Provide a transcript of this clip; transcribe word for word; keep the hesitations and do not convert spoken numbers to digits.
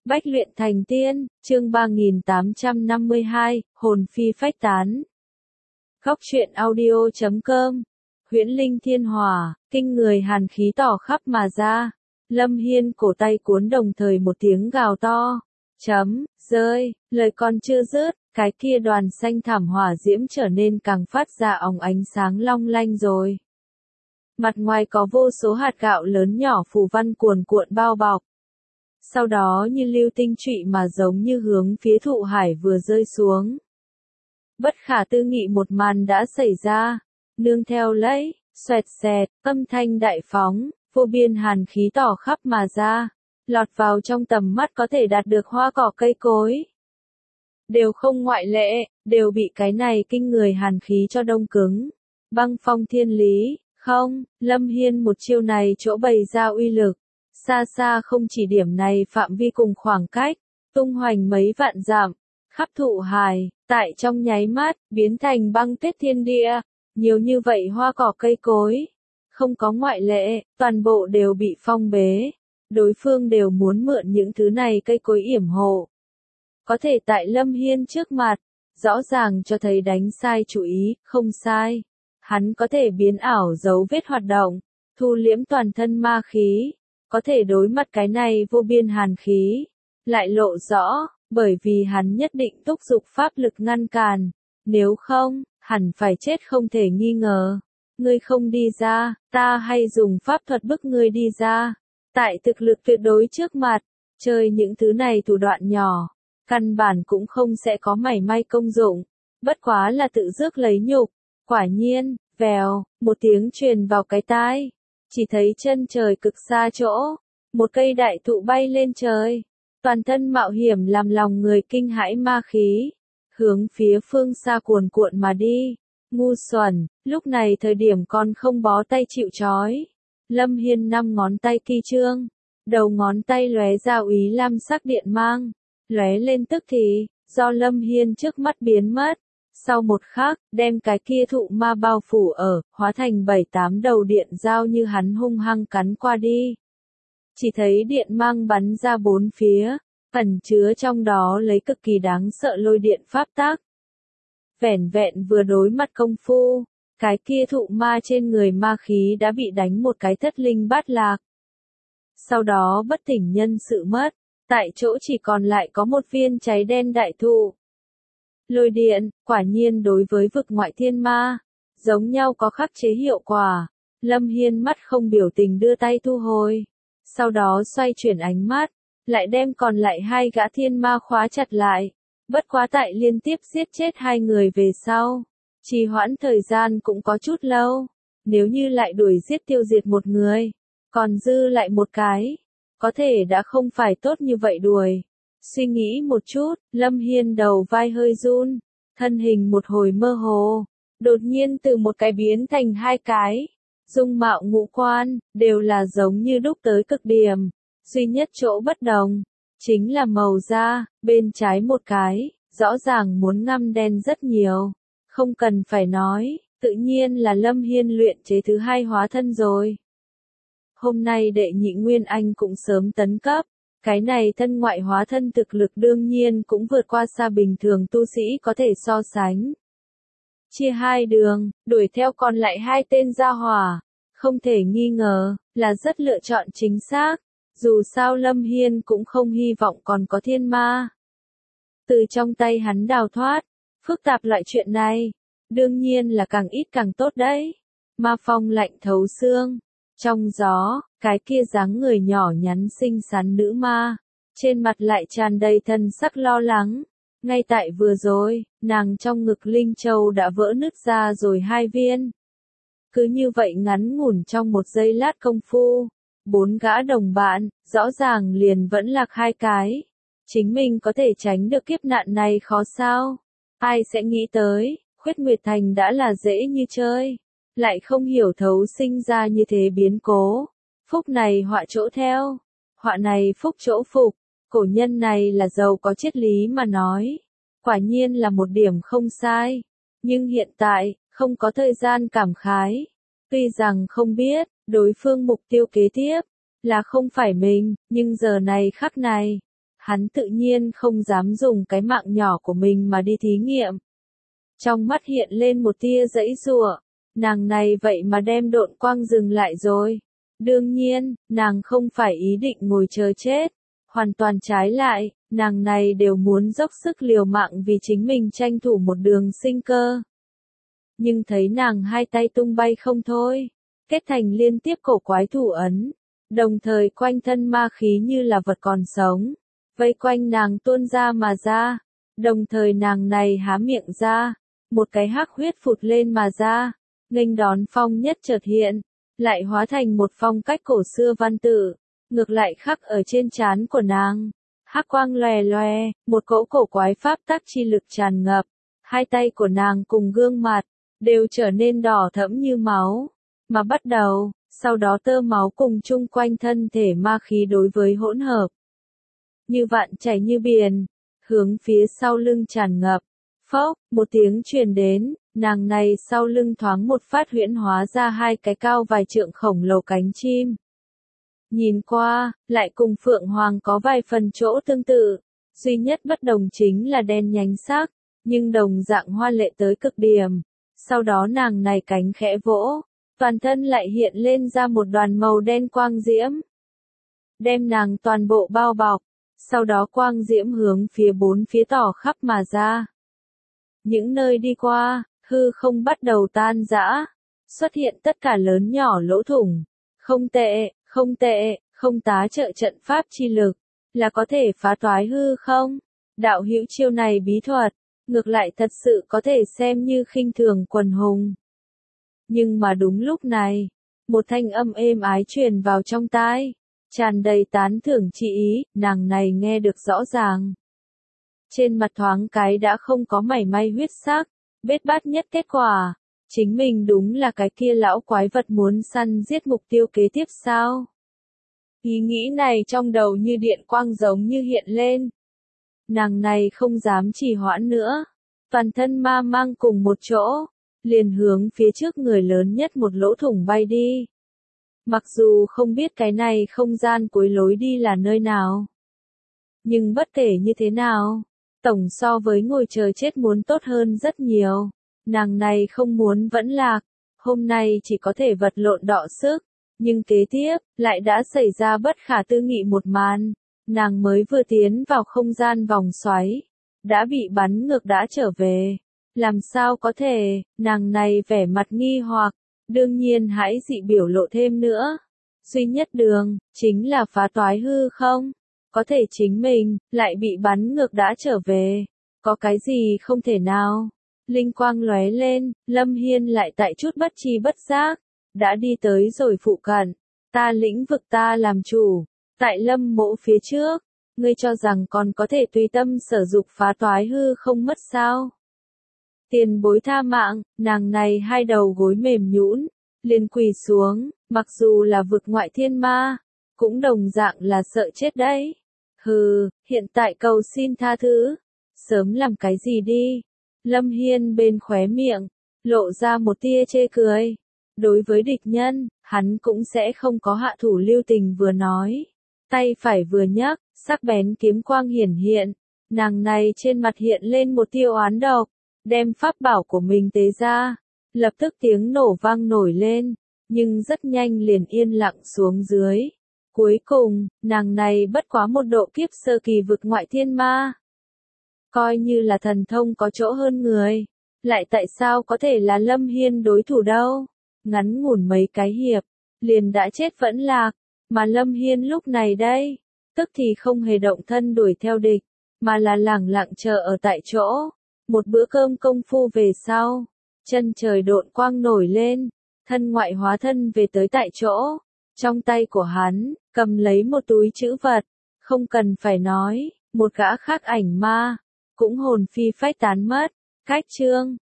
Bách luyện thành tiên, chương ba nghìn tám trăm năm mươi hai, hồn phi phách tán. Góc truyện audio chấm com. Huyễn linh thiên hỏa, kinh người hàn khí tỏ khắp mà ra. Lâm Hiên cổ tay cuốn đồng thời một tiếng gào to. Chấm, rơi, lời còn chưa dứt, cái kia đoàn xanh thảm hỏa diễm trở nên càng phát ra óng ánh sáng long lanh rồi. Mặt ngoài có vô số hạt gạo lớn nhỏ phù văn cuồn cuộn bao bọc. Sau đó như lưu tinh trụy mà giống như hướng phía thụ hải vừa rơi xuống. Bất khả tư nghị một màn đã xảy ra, nương theo lấy, xoẹt xẹt, âm thanh đại phóng, vô biên hàn khí tỏ khắp mà ra, lọt vào trong tầm mắt có thể đạt được hoa cỏ cây cối. Đều không ngoại lệ, đều bị cái này kinh người hàn khí cho đông cứng. Băng phong thiên lý, không, Lâm Hiên một chiêu này chỗ bày ra uy lực. Xa xa không chỉ điểm này phạm vi cùng khoảng cách, tung hoành mấy vạn dặm, khắp thụ hải, tại trong nháy mắt, biến thành băng tuyết thiên địa, nhiều như vậy hoa cỏ cây cối. Không có ngoại lệ, toàn bộ đều bị phong bế, đối phương đều muốn mượn những thứ này cây cối yểm hộ. Có thể tại Lâm Hiên trước mặt, rõ ràng cho thấy đánh sai chủ ý, không sai. Hắn có thể biến ảo dấu vết hoạt động, thu liễm toàn thân ma khí. Có thể đối mặt cái này vô biên hàn khí, lại lộ rõ, bởi vì hắn nhất định thúc giục pháp lực ngăn cản, nếu không, hẳn phải chết không thể nghi ngờ. Ngươi không đi ra, ta hay dùng pháp thuật bức ngươi đi ra. Tại thực lực tuyệt đối trước mặt, chơi những thứ này thủ đoạn nhỏ, căn bản cũng không sẽ có mảy may công dụng, bất quá là tự rước lấy nhục. Quả nhiên, vèo, một tiếng truyền vào cái tai. Chỉ thấy chân trời cực xa chỗ, một cây đại thụ bay lên trời, toàn thân mạo hiểm làm lòng người kinh hãi ma khí, hướng phía phương xa cuồn cuộn mà đi. Ngu xuẩn, lúc này thời điểm còn không bó tay chịu trói. Lâm Hiên năm ngón tay kỳ trương, đầu ngón tay lóe ra úy lam sắc điện mang, lóe lên tức thì, do Lâm Hiên trước mắt biến mất. Sau một khắc, đem cái kia thụ ma bao phủ ở, hóa thành bảy tám đầu điện dao như hắn hung hăng cắn qua đi. Chỉ thấy điện mang bắn ra bốn phía, ẩn chứa trong đó lấy cực kỳ đáng sợ lôi điện pháp tác. Vẻn vẹn vừa đối mặt công phu, cái kia thụ ma trên người ma khí đã bị đánh một cái thất linh bát lạc. Sau đó bất tỉnh nhân sự mất, tại chỗ chỉ còn lại có một viên cháy đen đại thụ. Lôi điện, quả nhiên đối với vực ngoại thiên ma, giống nhau có khắc chế hiệu quả. Lâm Hiên mắt không biểu tình đưa tay thu hồi. Sau đó xoay chuyển ánh mắt, lại đem còn lại hai gã thiên ma khóa chặt lại. Bất quá tại liên tiếp giết chết hai người về sau. Trì hoãn thời gian cũng có chút lâu. Nếu như lại đuổi giết tiêu diệt một người, còn dư lại một cái, có thể đã không phải tốt như vậy đuổi. Suy nghĩ một chút, Lâm Hiên đầu vai hơi run, thân hình một hồi mơ hồ, đột nhiên từ một cái biến thành hai cái, dung mạo ngũ quan, đều là giống như đúc tới cực điểm, duy nhất chỗ bất đồng, chính là màu da, bên trái một cái, rõ ràng muốn ngăm đen rất nhiều, không cần phải nói, tự nhiên là Lâm Hiên luyện chế thứ hai hóa thân rồi. Hôm nay đệ nhị Nguyên Anh cũng sớm tấn cấp. Cái này thân ngoại hóa thân thực lực đương nhiên cũng vượt qua xa bình thường tu sĩ có thể so sánh. Chia hai đường, đuổi theo còn lại hai tên gia hỏa, không thể nghi ngờ, là rất lựa chọn chính xác, dù sao Lâm Hiên cũng không hy vọng còn có thiên ma. Từ trong tay hắn đào thoát, phức tạp loại chuyện này, đương nhiên là càng ít càng tốt đấy. Ma phong lạnh thấu xương. Trong gió, cái kia dáng người nhỏ nhắn xinh xắn nữ ma, trên mặt lại tràn đầy thân sắc lo lắng. Ngay tại vừa rồi, nàng trong ngực Linh Châu đã vỡ nứt ra rồi hai viên. Cứ như vậy ngắn ngủn trong một giây lát công phu, bốn gã đồng bạn, rõ ràng liền vẫn lạc hai cái. Chính mình có thể tránh được kiếp nạn này khó sao? Ai sẽ nghĩ tới, Khuyết Nguyệt Thành đã là dễ như chơi. Lại không hiểu thấu sinh ra như thế biến cố. Phúc này họa chỗ theo, họa này phúc chỗ phục, cổ nhân này là giàu có triết lý mà nói. Quả nhiên là một điểm không sai. Nhưng hiện tại, không có thời gian cảm khái. Tuy rằng không biết, đối phương mục tiêu kế tiếp, là không phải mình, nhưng giờ này khắc này, hắn tự nhiên không dám dùng cái mạng nhỏ của mình mà đi thí nghiệm. Trong mắt hiện lên một tia giãy giụa, nàng này vậy mà đem độn quang dừng lại rồi. Đương nhiên, nàng không phải ý định ngồi chờ chết, hoàn toàn trái lại, nàng này đều muốn dốc sức liều mạng vì chính mình tranh thủ một đường sinh cơ. Nhưng thấy nàng hai tay tung bay không thôi, kết thành liên tiếp cổ quái thủ ấn, đồng thời quanh thân ma khí như là vật còn sống, vây quanh nàng tuôn ra mà ra, đồng thời nàng này há miệng ra, một cái hắc huyết phụt lên mà ra, nghênh đón phong nhất chợt hiện, lại hóa thành một phong cách cổ xưa văn tự, ngược lại khắc ở trên trán của nàng. Hắc quang lòe lòe, một cỗ cổ quái pháp tắc chi lực tràn ngập, hai tay của nàng cùng gương mặt đều trở nên đỏ thẫm như máu, mà bắt đầu, sau đó tơ máu cùng chung quanh thân thể ma khí đối với hỗn hợp. Như vạn chảy như biển, hướng phía sau lưng tràn ngập. Phốc, một tiếng truyền đến, nàng này sau lưng thoáng một phát huyễn hóa ra hai cái cao vài trượng khổng lồ cánh chim. Nhìn qua, lại cùng Phượng Hoàng có vài phần chỗ tương tự, duy nhất bất đồng chính là đen nhánh sắc, nhưng đồng dạng hoa lệ tới cực điểm. Sau đó nàng này cánh khẽ vỗ, toàn thân lại hiện lên ra một đoàn màu đen quang diễm, đem nàng toàn bộ bao bọc, sau đó quang diễm hướng phía bốn phía tỏ khắp mà ra. Những nơi đi qua, hư không bắt đầu tan rã, xuất hiện tất cả lớn nhỏ lỗ thủng. Không tệ, không tệ, không tá trợ trận pháp chi lực, là có thể phá toái hư không? Đạo hữu chiêu này bí thuật, ngược lại thật sự có thể xem như khinh thường quần hùng. Nhưng mà đúng lúc này, một thanh âm êm ái truyền vào trong tai, tràn đầy tán thưởng chi ý, nàng này nghe được rõ ràng. Trên mặt thoáng cái đã không có mảy may huyết sắc, bết bát nhất kết quả, chính mình đúng là cái kia lão quái vật muốn săn giết mục tiêu kế tiếp sao? Ý nghĩ này trong đầu như điện quang giống như hiện lên. Nàng này không dám trì hoãn nữa, toàn thân ma mang cùng một chỗ, liền hướng phía trước người lớn nhất một lỗ thủng bay đi. Mặc dù không biết cái này không gian cuối lối đi là nơi nào, nhưng bất kể như thế nào, tổng so với ngồi chờ chết muốn tốt hơn rất nhiều. Nàng này không muốn vẫn lạc, hôm nay chỉ có thể vật lộn đọ sức, nhưng kế tiếp, lại đã xảy ra bất khả tư nghị một màn. Nàng mới vừa tiến vào không gian vòng xoáy, đã bị bắn ngược đã trở về. Làm sao có thể, nàng này vẻ mặt nghi hoặc, đương nhiên hãy dị biểu lộ thêm nữa. Duy nhất đường, chính là phá toái hư không? Có thể chính mình, lại bị bắn ngược đã trở về. Có cái gì không thể nào? Linh quang lóe lên, Lâm Hiên lại tại chút bất tri bất giác, đã đi tới rồi phụ cận. Ta lĩnh vực ta làm chủ, tại Lâm mộ phía trước, ngươi cho rằng còn có thể tùy tâm sở dục phá toái hư không mất sao? Tiền bối tha mạng, nàng này hai đầu gối mềm nhũn, liền quỳ xuống, mặc dù là vực ngoại thiên ma, cũng đồng dạng là sợ chết đấy. Hừ, hiện tại cầu xin tha thứ, sớm làm cái gì đi. Lâm Hiên bên khóe miệng, lộ ra một tia chê cười. Đối với địch nhân, hắn cũng sẽ không có hạ thủ lưu tình vừa nói. Tay phải vừa nhấc, sắc bén kiếm quang hiển hiện. Nàng này trên mặt hiện lên một tia oán độc, đem pháp bảo của mình tế ra. Lập tức tiếng nổ vang nổi lên, nhưng rất nhanh liền yên lặng xuống dưới. Cuối cùng, nàng này bất quá một độ kiếp sơ kỳ vực ngoại thiên ma. Coi như là thần thông có chỗ hơn người, lại tại sao có thể là Lâm Hiên đối thủ đâu? Ngắn ngủn mấy cái hiệp, liền đã chết vẫn lạc, mà Lâm Hiên lúc này đây, tức thì không hề động thân đuổi theo địch, mà là lẳng lặng chờ ở tại chỗ. Một bữa cơm công phu về sau, chân trời độn quang nổi lên, thân ngoại hóa thân về tới tại chỗ. Trong tay của hắn, cầm lấy một túi trữ vật, không cần phải nói, một gã khác ảnh ma, cũng hồn phi phách tán mất. Cách chương